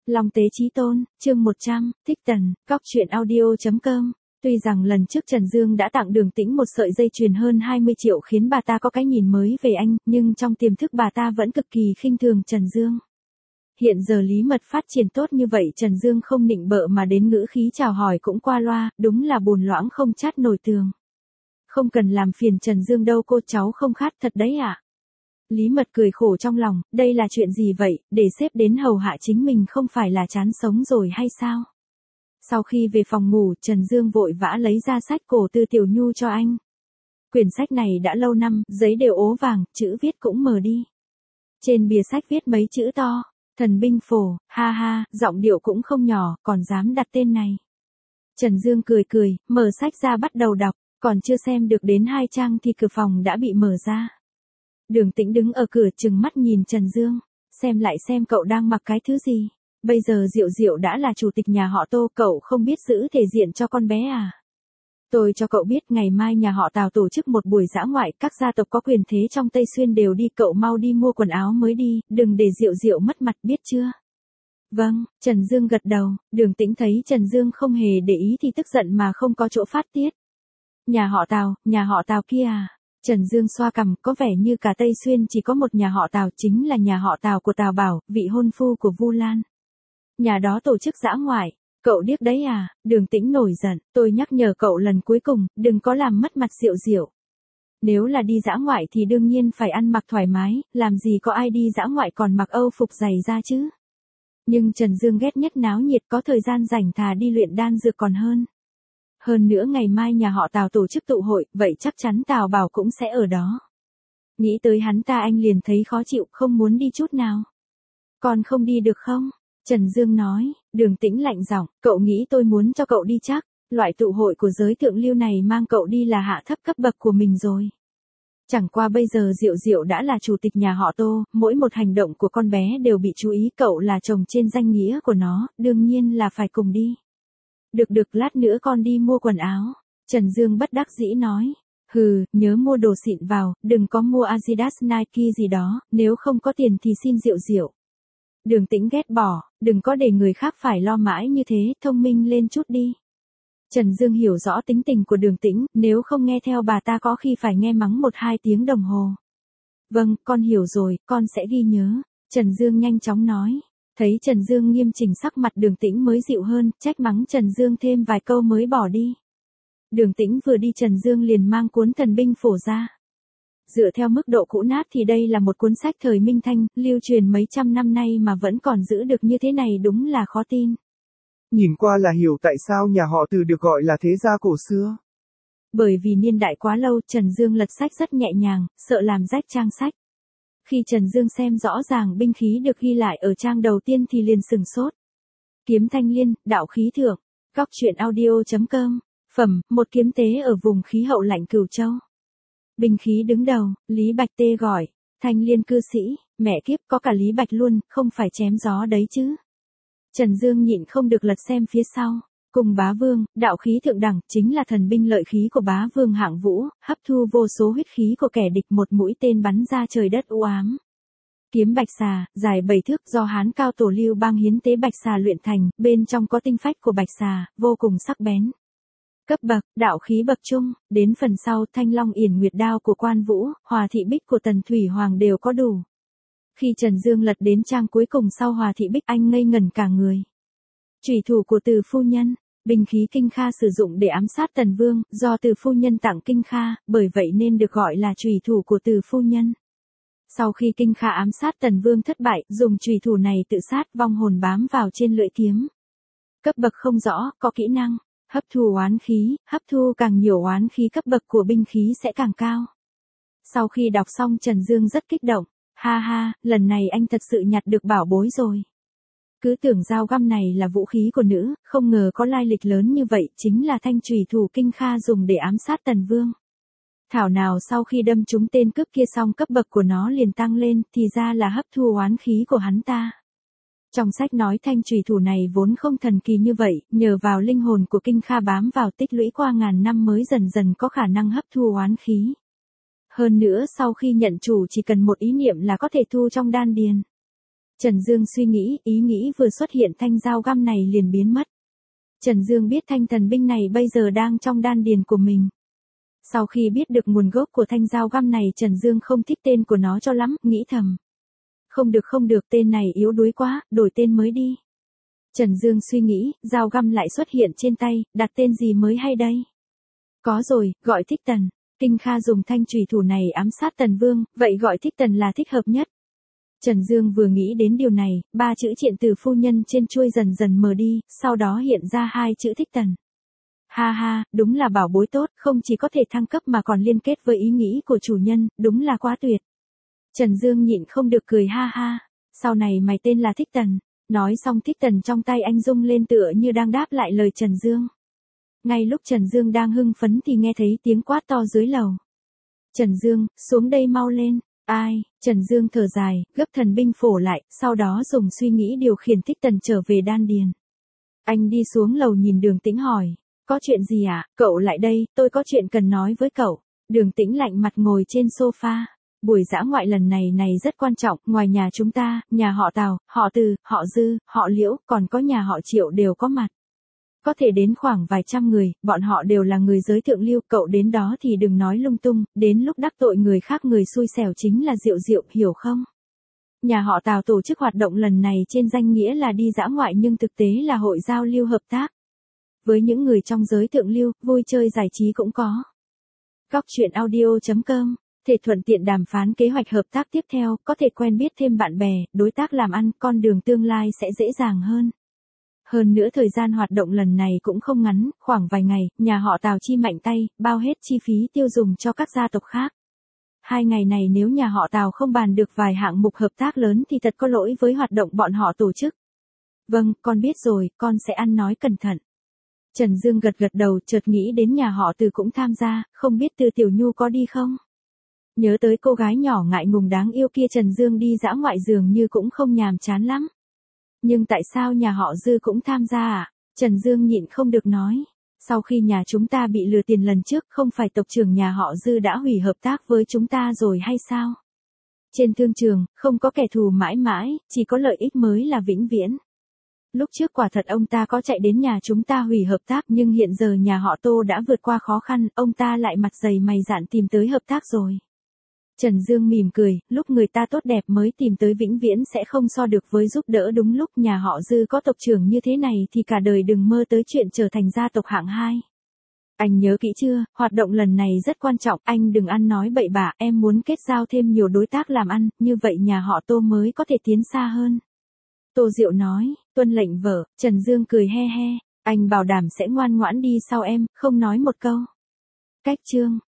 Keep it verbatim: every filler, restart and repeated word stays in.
Long Tế Chí Tôn, chương một trăm, Thích Tần, Cóc Truyện Audio chấm com. Tuy rằng lần trước Trần Dương đã tặng Đường Tĩnh một sợi dây chuyền hơn hai mươi triệu khiến bà ta có cái nhìn mới về anh, nhưng trong tiềm thức bà ta vẫn cực kỳ khinh thường Trần Dương. Hiện giờ Lý Mật phát triển tốt như vậy, Trần Dương không nịnh bợ mà đến ngữ khí chào hỏi cũng qua loa, đúng là bùn loãng không chát nổi tường. Không cần làm phiền Trần Dương đâu cô, cháu không khát thật đấy ạ. À? Lý Mật cười khổ trong lòng, đây là chuyện gì vậy, để sếp đến hầu hạ chính mình không phải là chán sống rồi hay sao? Sau khi về phòng ngủ, Trần Dương vội vã lấy ra sách cổ Tư Tiểu Nhu cho anh. Quyển sách này đã lâu năm, giấy đều ố vàng, chữ viết cũng mờ đi. Trên bìa sách viết mấy chữ to, Thần Binh Phổ, ha ha, giọng điệu cũng không nhỏ, còn dám đặt tên này. Trần Dương cười cười, mở sách ra bắt đầu đọc, còn chưa xem được đến hai trang thì cửa phòng đã bị mở ra. Đường Tĩnh đứng ở cửa trừng mắt nhìn Trần Dương, xem lại xem cậu đang mặc cái thứ gì. Bây giờ Diệu Diệu đã là chủ tịch nhà họ Tô, cậu không biết giữ thể diện cho con bé à? Tôi cho cậu biết ngày mai nhà họ Tào tổ chức một buổi dã ngoại, các gia tộc có quyền thế trong Tây Xuyên đều đi, cậu mau đi mua quần áo mới đi, đừng để Diệu Diệu mất mặt biết chưa? Vâng, Trần Dương gật đầu. Đường Tĩnh thấy Trần Dương không hề để ý thì tức giận mà không có chỗ phát tiết. Nhà họ Tào, nhà họ Tào kia à? Trần Dương xoa cằm, có vẻ như cả Tây Xuyên chỉ có một nhà họ Tào, chính là nhà họ Tào của Tào Bảo, vị hôn phu của Vu Lan. Nhà đó tổ chức dã ngoại, cậu điếc đấy à? Đường Tĩnh nổi giận, tôi nhắc nhở cậu lần cuối cùng, đừng có làm mất mặt Diệu Diệu. Nếu là đi dã ngoại thì đương nhiên phải ăn mặc thoải mái, làm gì có ai đi dã ngoại còn mặc âu phục giày ra chứ. Nhưng Trần Dương ghét nhất náo nhiệt, có thời gian rảnh thà đi luyện đan dược còn hơn. Hơn nữa ngày mai nhà họ Tào tổ chức tụ hội, vậy chắc chắn Tào Bảo cũng sẽ ở đó. Nghĩ tới hắn ta anh liền thấy khó chịu, không muốn đi chút nào. Còn không đi được không? Trần Dương nói. Đường Tĩnh lạnh giọng, cậu nghĩ tôi muốn cho cậu đi chắc, loại tụ hội của giới thượng lưu này mang cậu đi là hạ thấp cấp bậc của mình rồi. Chẳng qua bây giờ Diệu Diệu đã là chủ tịch nhà họ Tô, mỗi một hành động của con bé đều bị chú ý, cậu là chồng trên danh nghĩa của nó, đương nhiên là phải cùng đi. Được được, lát nữa con đi mua quần áo. Trần Dương bất đắc dĩ nói. Hừ, nhớ mua đồ xịn vào, đừng có mua Adidas Nike gì đó, nếu không có tiền thì xin Diệu Diệu. Đường Tĩnh ghét bỏ, đừng có để người khác phải lo mãi như thế, thông minh lên chút đi. Trần Dương hiểu rõ tính tình của Đường Tĩnh, nếu không nghe theo bà ta có khi phải nghe mắng một hai tiếng đồng hồ. Vâng, con hiểu rồi, con sẽ ghi nhớ. Trần Dương nhanh chóng nói. Thấy Trần Dương nghiêm chỉnh, sắc mặt Đường Tĩnh mới dịu hơn, trách mắng Trần Dương thêm vài câu mới bỏ đi. Đường Tĩnh vừa đi Trần Dương liền mang cuốn Thần Binh Phổ ra. Dựa theo mức độ cũ nát thì đây là một cuốn sách thời Minh Thanh, lưu truyền mấy trăm năm nay mà vẫn còn giữ được như thế này đúng là khó tin. Nhìn qua là hiểu tại sao nhà họ Từ được gọi là thế gia cổ xưa. Bởi vì niên đại quá lâu, Trần Dương lật sách rất nhẹ nhàng, sợ làm rách trang sách. Khi Trần Dương xem rõ ràng binh khí được ghi lại ở trang đầu tiên thì liền sừng sốt. Kiếm Thanh Liên, đạo khí thượng. Cóc Truyện Audio chấm com. Phẩm, một kiếm tế ở vùng khí hậu lạnh Cửu Châu. Binh khí đứng đầu, Lý Bạch Tê gọi. Thanh Liên cư sĩ, mẹ kiếp, có cả Lý Bạch luôn, không phải chém gió đấy chứ. Trần Dương nhịn không được lật xem phía sau. Cùng Bá Vương, đạo khí thượng đẳng, chính là thần binh lợi khí của Bá Vương hạng vũ, hấp thu vô số huyết khí của kẻ địch, một mũi tên bắn ra trời đất u ám. Kiếm Bạch Xà, dài bảy thước, do Hán cao tổ Lưu Bang hiến tế Bạch Xà luyện thành, bên trong có tinh phách của Bạch Xà, vô cùng sắc bén. Cấp bậc, đạo khí bậc trung, đến phần sau Thanh Long Yển Nguyệt đao của Quan Vũ, Hòa Thị Bích của Tần Thủy Hoàng đều có đủ. Khi Trần Dương lật đến trang cuối cùng sau Hòa Thị Bích, anh ngây ngẩn cả người. Chủy thủ của Từ phu nhân, binh khí Kinh Kha sử dụng để ám sát Tần Vương, do Từ phu nhân tặng Kinh Kha, bởi vậy nên được gọi là chủy thủ của Từ phu nhân. Sau khi Kinh Kha ám sát Tần Vương thất bại, dùng chủy thủ này tự sát, vong hồn bám vào trên lưỡi kiếm. Cấp bậc không rõ, có kỹ năng hấp thu oán khí, hấp thu càng nhiều oán khí cấp bậc của binh khí sẽ càng cao. Sau khi đọc xong Trần Dương rất kích động, ha ha, lần này anh thật sự nhặt được bảo bối rồi. Cứ tưởng dao găm này là vũ khí của nữ, không ngờ có lai lịch lớn như vậy, chính là thanh chủy thủ Kinh Kha dùng để ám sát Tần Vương. Thảo nào sau khi đâm trúng tên cướp kia xong cấp bậc của nó liền tăng lên, thì ra là hấp thu oán khí của hắn ta. Trong sách nói thanh chủy thủ này vốn không thần kỳ như vậy, nhờ vào linh hồn của Kinh Kha bám vào tích lũy qua ngàn năm mới dần dần có khả năng hấp thu oán khí. Hơn nữa sau khi nhận chủ chỉ cần một ý niệm là có thể thu trong đan điền. Trần Dương suy nghĩ, ý nghĩ vừa xuất hiện thanh dao găm này liền biến mất. Trần Dương biết thanh thần binh này bây giờ đang trong đan điền của mình. Sau khi biết được nguồn gốc của thanh dao găm này Trần Dương không thích tên của nó cho lắm, nghĩ thầm. Không được không được, tên này yếu đuối quá, đổi tên mới đi. Trần Dương suy nghĩ, dao găm lại xuất hiện trên tay, đặt tên gì mới hay đây? Có rồi, gọi Thích Tần. Kinh Kha dùng thanh chùy thủ này ám sát Tần Vương, vậy gọi Thích Tần là thích hợp nhất. Trần Dương vừa nghĩ đến điều này, ba chữ Triện Từ phu nhân trên chuôi dần dần mờ đi, sau đó hiện ra hai chữ Thích Tần. Ha ha, đúng là bảo bối tốt, không chỉ có thể thăng cấp mà còn liên kết với ý nghĩ của chủ nhân, đúng là quá tuyệt. Trần Dương nhịn không được cười ha ha, sau này mày tên là Thích Tần. Nói xong Thích Tần trong tay anh rung lên tựa như đang đáp lại lời Trần Dương. Ngay lúc Trần Dương đang hưng phấn thì nghe thấy tiếng quát to dưới lầu. Trần Dương, xuống đây mau lên. Ai? Trần Dương thở dài, gấp thần binh phổ lại, sau đó dùng suy nghĩ điều khiển Thích Tần trở về đan điền. Anh đi xuống lầu nhìn Đường Tĩnh hỏi. Có chuyện gì ạ? À? Cậu lại đây, tôi có chuyện cần nói với cậu. Đường Tĩnh lạnh mặt ngồi trên sofa. Buổi dã ngoại lần này này rất quan trọng, ngoài nhà chúng ta, nhà họ Tào, họ Từ, họ Dư, họ Liễu, còn có nhà họ Triệu đều có mặt. Có thể đến khoảng vài trăm người, bọn họ đều là người giới thượng lưu, cậu đến đó thì đừng nói lung tung, đến lúc đắc tội người khác người xui xẻo chính là Diệu Diệu, hiểu không? Nhà họ Tào tổ chức hoạt động lần này trên danh nghĩa là đi dã ngoại nhưng thực tế là hội giao lưu hợp tác. Với những người trong giới thượng lưu, vui chơi giải trí cũng có. Cóc truyện audio chấm com thể thuận tiện đàm phán kế hoạch hợp tác tiếp theo, có thể quen biết thêm bạn bè, đối tác làm ăn, con đường tương lai sẽ dễ dàng hơn. Hơn nữa thời gian hoạt động lần này cũng không ngắn, khoảng vài ngày, nhà họ Tào chi mạnh tay, bao hết chi phí tiêu dùng cho các gia tộc khác. Hai ngày này nếu nhà họ Tào không bàn được vài hạng mục hợp tác lớn thì thật có lỗi với hoạt động bọn họ tổ chức. Vâng, con biết rồi, con sẽ ăn nói cẩn thận. Trần Dương gật gật đầu, chợt nghĩ đến nhà họ Từ cũng tham gia, không biết Từ Tiểu Nhu có đi không? Nhớ tới cô gái nhỏ ngại ngùng đáng yêu kia, Trần Dương đi dã ngoại dường như cũng không nhàm chán lắm. Nhưng tại sao nhà họ Dư cũng tham gia à? Trần Dương nhịn không được nói. Sau khi nhà chúng ta bị lừa tiền lần trước, không phải tộc trưởng nhà họ Dư đã hủy hợp tác với chúng ta rồi hay sao? Trên thương trường, không có kẻ thù mãi mãi, chỉ có lợi ích mới là vĩnh viễn. Lúc trước quả thật ông ta có chạy đến nhà chúng ta hủy hợp tác nhưng hiện giờ nhà họ Tô đã vượt qua khó khăn, ông ta lại mặt dày mày dạn tìm tới hợp tác rồi. Trần Dương mỉm cười, lúc người ta tốt đẹp mới tìm tới vĩnh viễn sẽ không so được với giúp đỡ đúng lúc nhà họ Dư có tộc trưởng như thế này thì cả đời đừng mơ tới chuyện trở thành gia tộc hạng hai. Anh nhớ kỹ chưa, hoạt động lần này rất quan trọng, anh đừng ăn nói bậy bạ, em muốn kết giao thêm nhiều đối tác làm ăn, như vậy nhà họ Tô mới có thể tiến xa hơn. Tô Diệu nói, tuân lệnh vợ, Trần Dương cười he he, anh bảo đảm sẽ ngoan ngoãn đi sau em, không nói một câu. Cách chương